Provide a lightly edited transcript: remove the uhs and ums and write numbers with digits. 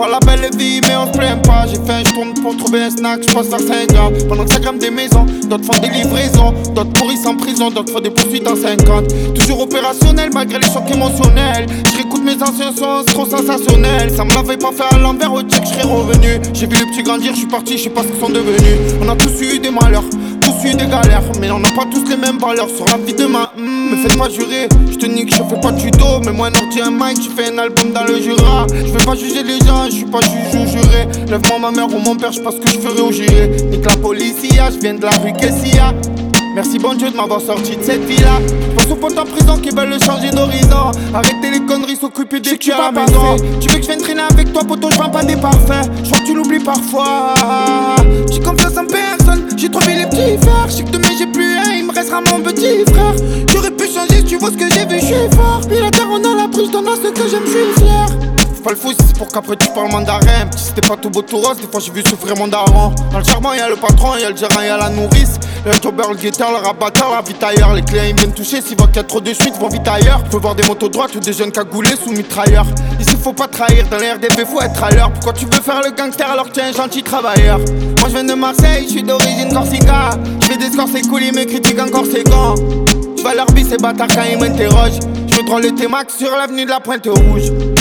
pas la belle vie mais on se plaint pas. J'ai fait un tourne pour trouver un snack, j'passe vers 5 gars. Pendant que ça grimpe des maisons, d'autres font des livraisons, d'autres pourrissent en prison, d'autres font des poursuites en 50. Toujours opérationnel malgré les chocs émotionnels. Je réécoute mes anciens sons, c'est trop sensationnel. Ça me l'avait pas fait à l'envers, au check j'serais revenu. J'ai vu les petits grandir, j'suis parti, j'sais pas ce qu'ils sont devenus. On a tous eu des malheurs, tous eu des galères, mais on n'a pas tous les mêmes valeurs sur la vie de ma. Me faites pas jurer, j'te nique, je fais pas de tuto. Mais moi un ordi, un mic, j'ai fait un album dans le Jura. Je vais pas juger les gens, je suis pas juge ou juré. Lève-moi ma mère ou mon père, je sais pas ce que je ferai ou j'irai. Nique la police, je viens de la rue Kessia. Merci bon Dieu de m'avoir sorti de cette vie-là. Pense aux potes en prison qui veulent changer d'horizon. Arrêtez les conneries, s'occuper des culs à la maison. Tu veux que je vienne traîner avec toi, poto, je vends pas des parfaits. Je crois que tu l'oublies parfois. J'ai confiance en personne, j'ai trouvé les petits frères. Je sais que demain j'ai plus un, il me restera mon petit frère. J'aurais pu changer si tu vois ce que j'ai vu, je suis fort. Puis la terre on a la prise, t'en as ce que j'aime, je suis fier. Pas le fou, c'est pour qu'après tu parles mandarin. Si c'était pas tout beau tout rose, des fois j'ai vu souffrir mon daron. Dans le charbon y'a le patron, y'a le gérant, y'a la nourrice. Le jobber, le guetteur, le rabatteur, la vitailleur. Les clients ils viennent toucher, s'ils voient qu'il y a trop de suite, vont vite ailleurs. Faut voir des motos droites ou des jeunes cagoulés sous mitrailleur. Ici faut pas trahir, dans les RDP faut être à l'heure. Pourquoi tu veux faire le gangster alors que t'es un gentil travailleur? Moi je viens de Marseille, je suis d'origine corsica. Je fais des scores, c'est cool, ils me critiquent encore c'est quand. Je vais leur bis ces bâtards quand ils m'interrogent. Je me droit le T-Max sur l'avenue de la Pointe Rouge.